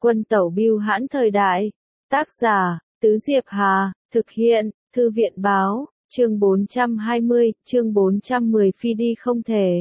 Quân tẩu bưu hãn thời đại. Tác giả, Tứ Diệp Hà, thực hiện, Thư viện báo, chương 420, chương 410 phi đi không thể.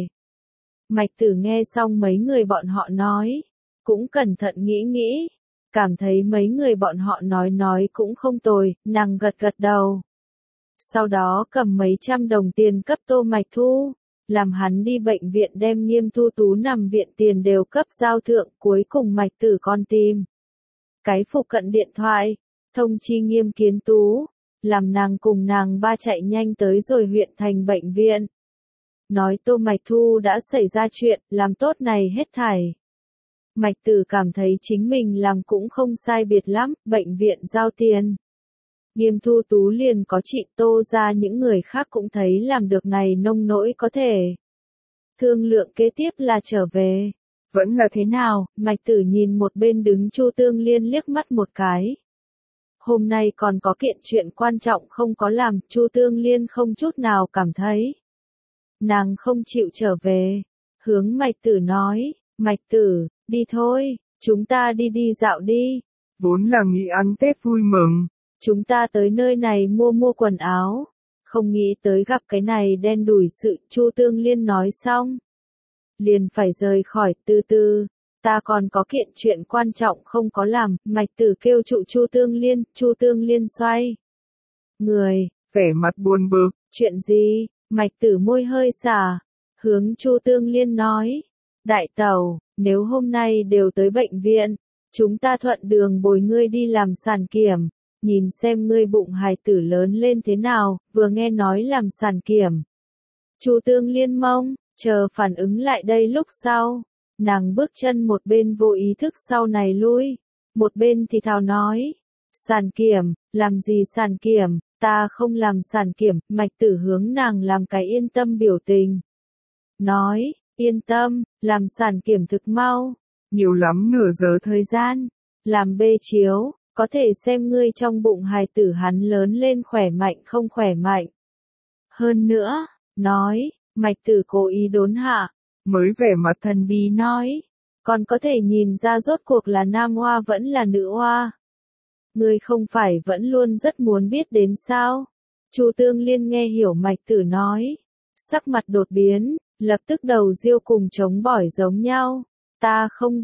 Mạch Tử nghe xong mấy người bọn họ nói, cũng cẩn thận nghĩ, cảm thấy mấy người bọn họ nói cũng không tồi, nàng gật gật đầu. Sau đó cầm mấy trăm đồng tiền cấp Tô Mạch Thu, làm hắn đi bệnh viện đem Nghiêm Thu Tú nằm viện tiền đều cấp giao thượng, cuối cùng Mạch Tử còn tìm cái phụ cận điện thoại, thông chi Nghiêm Kiến Tú, làm nàng cùng nàng ba chạy nhanh tới rồi huyện thành bệnh viện. Nói Tô Mạch Thu đã xảy ra chuyện, làm tốt này hết thảy. Mạch Tử cảm thấy chính mình làm cũng không sai biệt lắm, bệnh viện giao tiền. Nghiêm Thu Tú liền có chị Tô ra, những người khác cũng thấy làm được này nông nỗi có thể. Thương lượng kế tiếp là trở về. Vẫn là thế nào? Mạch Tử nhìn một bên đứng Chu Tương Liên liếc mắt một cái. Hôm nay còn có kiện chuyện quan trọng không có làm, Chu Tương Liên không chút nào cảm thấy. Nàng không chịu trở về. Hướng Mạch Tử nói, Mạch Tử, đi thôi, chúng ta đi dạo đi. Vốn là nghĩ ăn Tết vui mừng. Chúng ta tới nơi này mua quần áo. Không nghĩ tới gặp cái này đen đủi sự, Chu Tương Liên nói xong. Liền phải rời khỏi, từ từ, ta còn có kiện chuyện quan trọng không có làm, Mạch Tử kêu Chu Tương Liên xoay người, vẻ mặt buồn bực. Chuyện gì? Mạch Tử môi hơi xả, hướng Chu Tương Liên nói, đại tẩu, nếu hôm nay đều tới bệnh viện, chúng ta thuận đường bồi ngươi đi làm sản kiểm, nhìn xem ngươi bụng hài tử lớn lên thế nào, vừa nghe nói làm sản kiểm. Chu Tương Liên mông, chờ phản ứng lại đây lúc sau, nàng bước chân một bên vô ý thức sau này lui, một bên thì thào nói, sản kiểm, làm gì sản kiểm, ta không làm sản kiểm, Mạch Tử hướng nàng làm cái yên tâm biểu tình. Nói, yên tâm, làm sản kiểm thực mau, nhiều lắm nửa giờ thời gian, làm bê chiếu, có thể xem ngươi trong bụng hài tử hắn lớn lên khỏe mạnh không khỏe mạnh. Hơn nữa, nói, Mạch Tử cố ý đốn hạ, mới vẻ mặt thần bí nói, còn có thể nhìn ra rốt cuộc là nam hoa vẫn là nữ hoa. Ngươi không phải vẫn luôn rất muốn biết đến sao? Chu Tương Liên nghe hiểu Mạch Tử nói, sắc mặt đột biến, lập tức đầu riêu cùng chống bỏi giống nhau. Ta không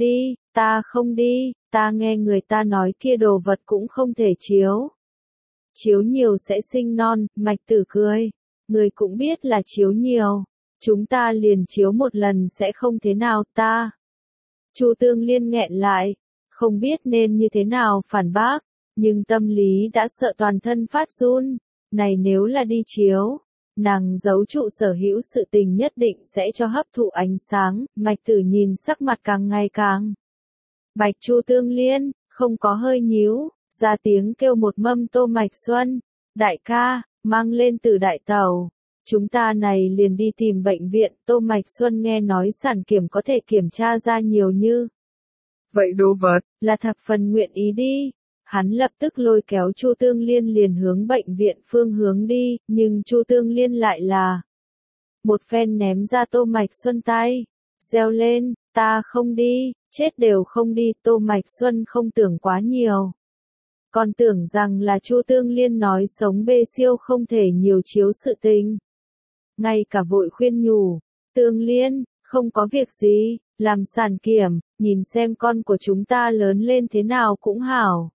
đi, ta nghe người ta nói kia đồ vật cũng không thể chiếu. Chiếu nhiều sẽ sinh non, Mạch Tử cười, người cũng biết là chiếu nhiều, chúng ta liền chiếu một lần sẽ không thế nào ta. Chu Tương Liên nghẹn lại, không biết nên như thế nào phản bác, nhưng tâm lý đã sợ toàn thân phát run, này nếu là đi chiếu, nàng giấu trụ sở hữu sự tình nhất định sẽ cho hấp thụ ánh sáng, Mạch Tử nhìn sắc mặt càng ngày càng bạch. Chu Tương Liên, không có hơi nhíu, ra tiếng kêu một mâm tô mạch xuân, đại ca, mang lên từ đại tàu, chúng ta này liền đi tìm bệnh viện. Tô Mạch Xuân nghe nói sản kiểm có thể kiểm tra ra nhiều như vậy đồ vật, là thập phần nguyện ý đi. Hắn lập tức lôi kéo Chu Tương Liên liền hướng bệnh viện phương hướng đi, nhưng Chu Tương Liên lại là một phen ném ra Tô Mạch Xuân tay, reo lên, ta không đi, chết đều không đi. Tô Mạch Xuân không tưởng quá nhiều, còn tưởng rằng là Chu Tương Liên nói sống bê siêu không thể nhiều chiếu sự tình. Ngay cả vội khuyên nhủ, Tương Liên, không có việc gì, làm sản kiểm, nhìn xem con của chúng ta lớn lên thế nào cũng hảo.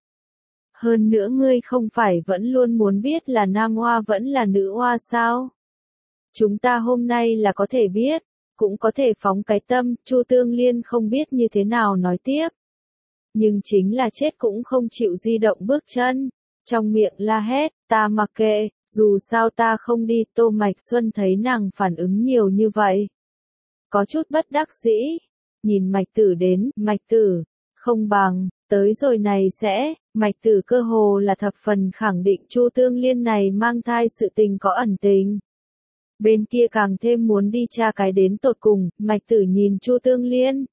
Hơn nữa ngươi không phải vẫn luôn muốn biết là nam hoa vẫn là nữ hoa sao? Chúng ta hôm nay là có thể biết, cũng có thể phóng cái tâm. Chu Tương Liên không biết như thế nào nói tiếp. Nhưng chính là chết cũng không chịu di động bước chân, trong miệng la hét, ta mặc kệ, dù sao ta không đi. Tô Mạch Xuân thấy nàng phản ứng nhiều như vậy, có chút bất đắc dĩ, nhìn Mạch Tử đến, Mạch Tử, không bằng, tới rồi này sẽ, Mạch Tử cơ hồ là thập phần khẳng định Chu Tương Liên này mang thai sự tình có ẩn tình. Bên kia càng thêm muốn đi tra cái đến tột cùng, Mạch Tử nhìn Chu Tương Liên,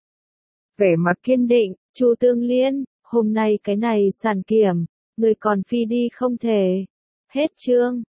vẻ mặt kiên định, Chu Tương Liên, hôm nay cái này sản kiểm, người còn phi đi không thể. Hết chương.